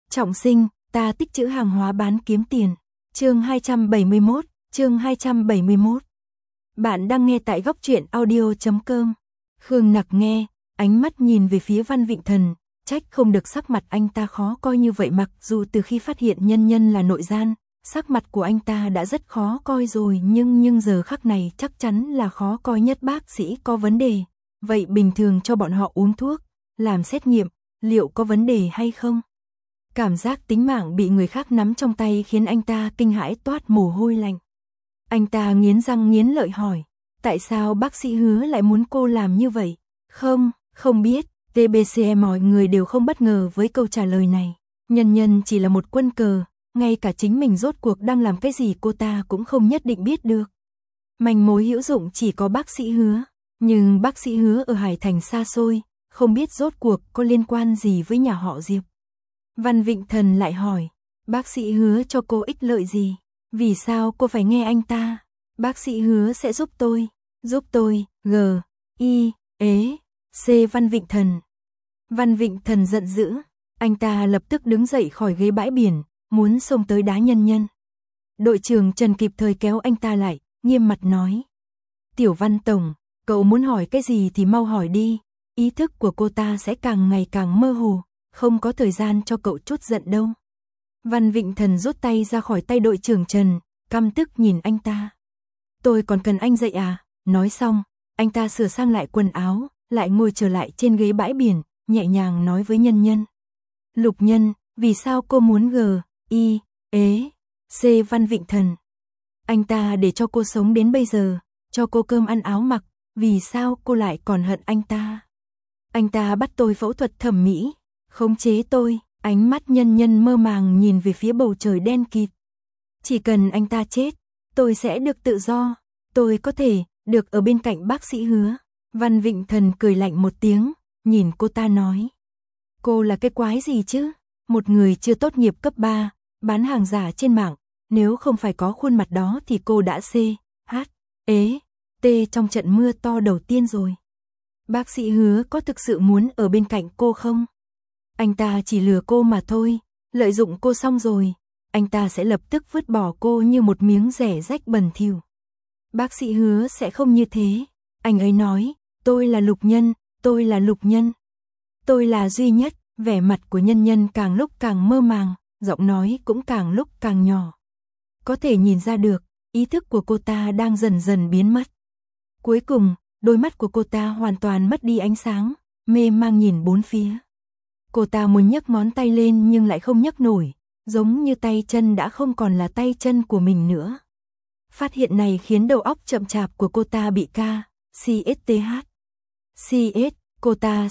Trọng sinh, ta tích trữ hàng hóa bán kiếm tiền. Chương 271, chương 271. Bạn đang nghe tại góc truyện audio.com. Khương Nặc nghe, ánh mắt nhìn về phía Văn Vịnh Thần, trách không được sắc mặt anh ta khó coi như vậy, mặc dù từ khi phát hiện nhân nhân là nội gian, sắc mặt của anh ta đã rất khó coi rồi, nhưng giờ khắc này chắc chắn là khó coi nhất. Bác sĩ có vấn đề, vậy bình thường cho bọn họ uống thuốc, làm xét nghiệm, liệu có vấn đề hay không? Cảm giác tính mạng bị người khác nắm trong tay khiến anh ta kinh hãi toát mồ hôi lạnh. Anh ta nghiến răng nghiến lợi hỏi, tại sao bác sĩ Hứa lại muốn cô làm như vậy? Không biết, TBC mọi người đều không bất ngờ với câu trả lời này. Nhân nhân chỉ là một quân cờ, ngay cả chính mình rốt cuộc đang làm cái gì cô ta cũng không nhất định biết được. Manh mối hữu dụng chỉ có bác sĩ Hứa, nhưng bác sĩ Hứa ở Hải Thành xa xôi, không biết rốt cuộc có liên quan gì với nhà họ Diệp. Văn Vịnh Thần lại hỏi, bác sĩ Hứa cho cô ích lợi gì? Vì sao cô phải nghe anh ta? Bác sĩ Hứa sẽ giúp tôi, C. Văn Vịnh Thần. Văn Vịnh Thần giận dữ, anh ta lập tức đứng dậy khỏi ghế bãi biển, muốn xông tới đá nhân nhân. Đội trưởng Trần kịp thời kéo anh ta lại, nghiêm mặt nói, Tiểu Văn Tổng, cậu muốn hỏi cái gì thì mau hỏi đi, ý thức của cô ta sẽ càng ngày càng mơ hồ, không có thời gian cho cậu chút giận đâu. Văn Vịnh Thần rút tay ra khỏi tay đội trưởng Trần, căm tức nhìn anh ta. Tôi còn cần anh dạy à? Nói xong, anh ta sửa sang lại quần áo, lại ngồi trở lại trên ghế bãi biển, nhẹ nhàng nói với nhân nhân. Lục Nhân, vì sao cô muốn C. Văn Vịnh Thần. Anh ta để cho cô sống đến bây giờ, cho cô cơm ăn áo mặc, vì sao cô lại còn hận anh ta? Anh ta bắt tôi phẫu thuật thẩm mỹ, khống chế tôi. Ánh mắt nhân nhân mơ màng nhìn về phía bầu trời đen kịt. Chỉ cần anh ta chết, tôi sẽ được tự do, tôi có thể được ở bên cạnh bác sĩ Hứa. Văn Vịnh Thần cười lạnh một tiếng, nhìn cô ta nói. Cô là cái quái gì chứ? Một người chưa tốt nghiệp cấp 3, bán hàng giả trên mạng, nếu không phải có khuôn mặt đó thì cô đã T trong trận mưa to đầu tiên rồi. Bác sĩ Hứa có thực sự muốn ở bên cạnh cô không? Anh ta chỉ lừa cô mà thôi, lợi dụng cô xong rồi, anh ta sẽ lập tức vứt bỏ cô như một miếng rẻ rách bẩn thỉu. Bác sĩ Hứa sẽ không như thế, anh ấy nói, tôi là Lục Nhân, tôi là Lục Nhân. Tôi là duy nhất, vẻ mặt của nhân nhân càng lúc càng mơ màng, giọng nói cũng càng lúc càng nhỏ. Có thể nhìn ra được, ý thức của cô ta đang dần dần biến mất. Cuối cùng, đôi mắt của cô ta hoàn toàn mất đi ánh sáng, mê mang nhìn bốn phía. Cô ta muốn nhấc ngón tay lên nhưng lại không nhấc nổi, giống như tay chân đã không còn là tay chân của mình nữa. Phát hiện này khiến đầu óc chậm chạp của cô ta bị cô ta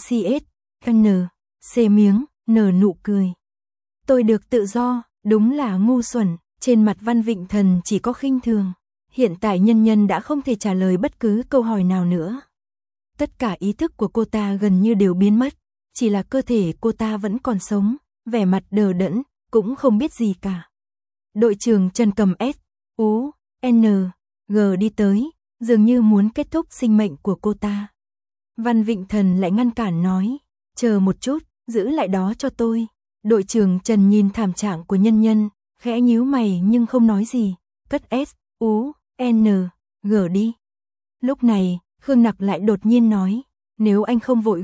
nở nụ cười. Tôi được tự do, đúng là ngu xuẩn, trên mặt Văn Vịnh Thần chỉ có khinh thường. Hiện tại nhân nhân đã không thể trả lời bất cứ câu hỏi nào nữa. Tất cả ý thức của cô ta gần như đều biến mất. Chỉ là cơ thể cô ta vẫn còn sống, vẻ mặt đờ đẫn, cũng không biết gì cả. Đội trưởng Trần cầm S.U.N.G đi tới, dường như muốn kết thúc sinh mệnh của cô ta. Văn Vịnh Thần lại ngăn cản nói, chờ một chút, giữ lại đó cho tôi. Đội trưởng Trần nhìn thảm trạng của nhân nhân, khẽ nhíu mày nhưng không nói gì, cất S.U.N.G đi. Lúc này, Khương Nặc lại đột nhiên nói, nếu anh không vội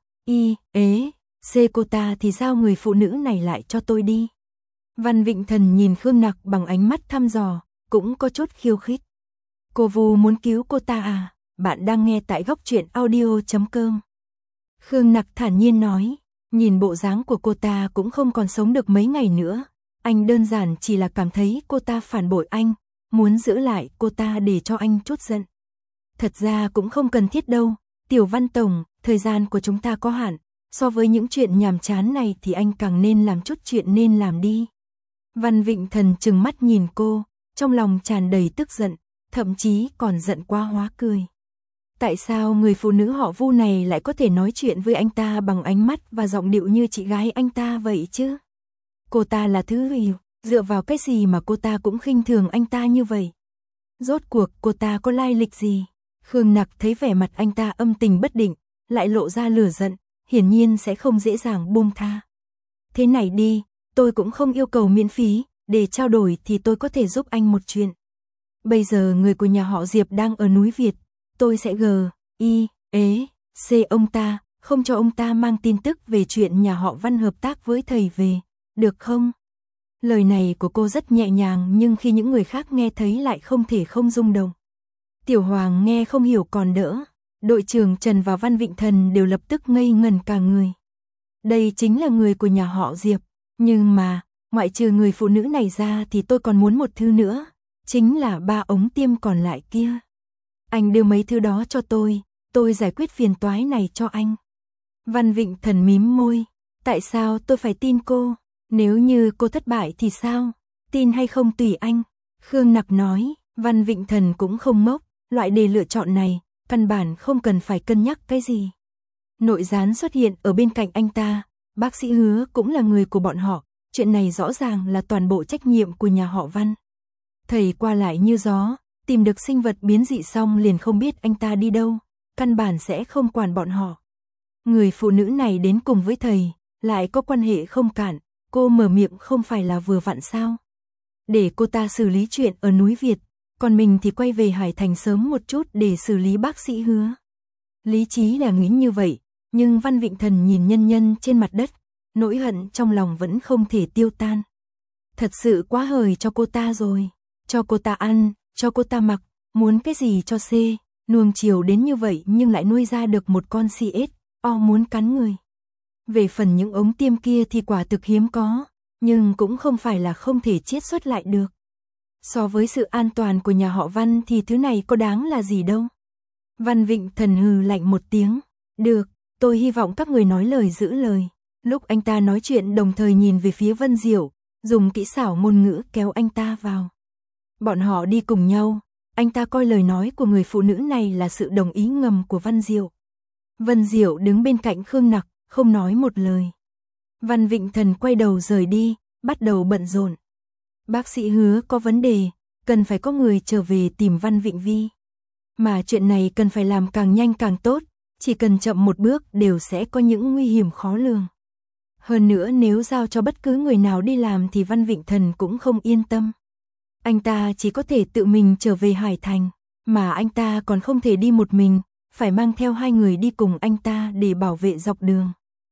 C cô ta thì sao người phụ nữ này lại cho tôi đi? Văn Vịnh Thần nhìn Khương Nặc bằng ánh mắt thăm dò, cũng có chút khiêu khích. Cô Vu muốn cứu cô ta à? Bạn đang nghe tại góc truyện audio.com. Khương Nặc thản nhiên nói, nhìn bộ dáng của cô ta cũng không còn sống được mấy ngày nữa. Anh đơn giản chỉ là cảm thấy cô ta phản bội anh, muốn giữ lại cô ta để cho anh chút giận. Thật ra cũng không cần thiết đâu, Tiểu Văn Tổng, thời gian của chúng ta có hạn. So với những chuyện nhàm chán này thì anh càng nên làm chút chuyện nên làm đi. Văn Vịnh Thần trừng mắt nhìn cô, trong lòng tràn đầy tức giận, thậm chí còn giận quá hóa cười. Tại sao người phụ nữ họ Vu này lại có thể nói chuyện với anh ta bằng ánh mắt và giọng điệu như chị gái anh ta vậy chứ? Cô ta là thứ gì? Dựa vào cái gì mà cô ta cũng khinh thường anh ta như vậy? Rốt cuộc cô ta có lai lịch gì? Khương Nặc thấy vẻ mặt anh ta âm tình bất định, lại lộ ra lửa giận, hiển nhiên sẽ không dễ dàng buông tha. Thế này đi, tôi cũng không yêu cầu miễn phí, để trao đổi thì tôi có thể giúp anh một chuyện. Bây giờ người của nhà họ Diệp đang ở núi Việt, tôi sẽ C ông ta, không cho ông ta mang tin tức về chuyện nhà họ Văn hợp tác với thầy về, được không? Lời này của cô rất nhẹ nhàng nhưng khi những người khác nghe thấy lại không thể không rung động. Tiểu Hoàng nghe không hiểu còn đỡ, đội trưởng Trần và Văn Vịnh Thần đều lập tức ngây ngẩn cả người. Đây chính là người của nhà họ Diệp, nhưng mà, ngoại trừ người phụ nữ này ra thì tôi còn muốn một thứ nữa, chính là 3 ống tiêm còn lại kia. Anh đưa mấy thứ đó cho tôi giải quyết phiền toái này cho anh. Văn Vịnh Thần mím môi, tại sao tôi phải tin cô? Nếu như cô thất bại thì sao? Tin hay không tùy anh. Khương Nặc nói, Văn Vịnh Thần cũng không ngốc, loại đề lựa chọn này, căn bản không cần phải cân nhắc cái gì. Nội gián xuất hiện ở bên cạnh anh ta, bác sĩ Hứa cũng là người của bọn họ, chuyện này rõ ràng là toàn bộ trách nhiệm của nhà họ Văn. Thầy qua lại như gió, tìm được sinh vật biến dị xong liền không biết anh ta đi đâu, căn bản sẽ không quản bọn họ. Người phụ nữ này đến cùng với thầy, lại có quan hệ không cạn, cô mở miệng không phải là vừa vặn sao? Để cô ta xử lý chuyện ở núi Việt, còn mình thì quay về Hải Thành sớm một chút để xử lý bác sĩ Hứa. Lý trí là nghĩ như vậy, nhưng Văn Vịnh Thần nhìn nhân nhân trên mặt đất, nỗi hận trong lòng vẫn không thể tiêu tan. Thật sự quá hời cho cô ta rồi, cho cô ta ăn, cho cô ta mặc, muốn cái gì cho C, nuông chiều đến như vậy nhưng lại nuôi ra được một con CS, muốn cắn người. Về phần những ống tiêm kia thì quả thực hiếm có, nhưng cũng không phải là không thể chiết xuất lại được. So với sự an toàn của nhà họ Văn thì thứ này có đáng là gì đâu. Văn Vịnh Thần hừ lạnh một tiếng, được, tôi hy vọng các người nói lời giữ lời. Lúc anh ta nói chuyện đồng thời nhìn về phía Vân Diệu, dùng kỹ xảo ngôn ngữ kéo anh ta vào. Bọn họ đi cùng nhau, anh ta coi lời nói của người phụ nữ này là sự đồng ý ngầm của Văn Diệu. Vân Diệu đứng bên cạnh Khương Nặc, không nói một lời. Văn Vịnh Thần quay đầu rời đi, bắt đầu bận rộn. Bác sĩ Hứa có vấn đề, cần phải có người trở về tìm Văn Vịnh Vi. Mà chuyện này cần phải làm càng nhanh càng tốt, chỉ cần chậm một bước đều sẽ có những nguy hiểm khó lường. Hơn nữa nếu giao cho bất cứ người nào đi làm thì Văn Vịnh Thần cũng không yên tâm. Anh ta chỉ có thể tự mình trở về Hải Thành, mà anh ta còn không thể đi một mình, phải mang theo 2 người đi cùng anh ta để bảo vệ dọc đường.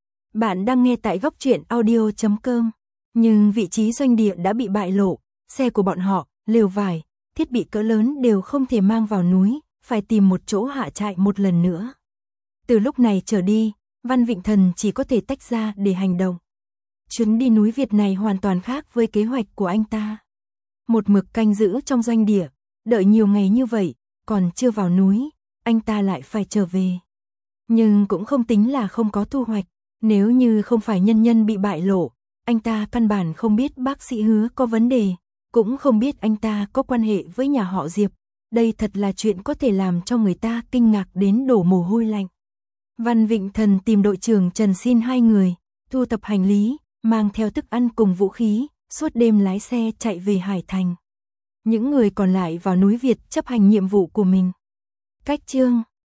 Bạn đang nghe tại Góc Truyện Audio.com, nhưng vị trí doanh địa đã bị bại lộ, xe của bọn họ, lều vải, thiết bị cỡ lớn đều không thể mang vào núi, phải tìm một chỗ hạ trại một lần nữa. Từ lúc này trở đi, Văn Vịnh Thần chỉ có thể tách ra để hành động. Chuyến đi núi Việt này hoàn toàn khác với kế hoạch của anh ta. Một mực canh giữ trong doanh địa, đợi nhiều ngày như vậy, còn chưa vào núi, anh ta lại phải trở về. Nhưng cũng không tính là không có thu hoạch, nếu như không phải nhân nhân bị bại lộ, anh ta căn bản không biết bác sĩ Hứa có vấn đề, cũng không biết anh ta có quan hệ với nhà họ Diệp. Đây thật là chuyện có thể làm cho người ta kinh ngạc đến đổ mồ hôi lạnh. Văn Vịnh Thần tìm đội trưởng Trần xin 2 người, thu thập hành lý, mang theo thức ăn cùng vũ khí, suốt đêm lái xe chạy về Hải Thành. Những người còn lại vào núi Việt chấp hành nhiệm vụ của mình. Cách chương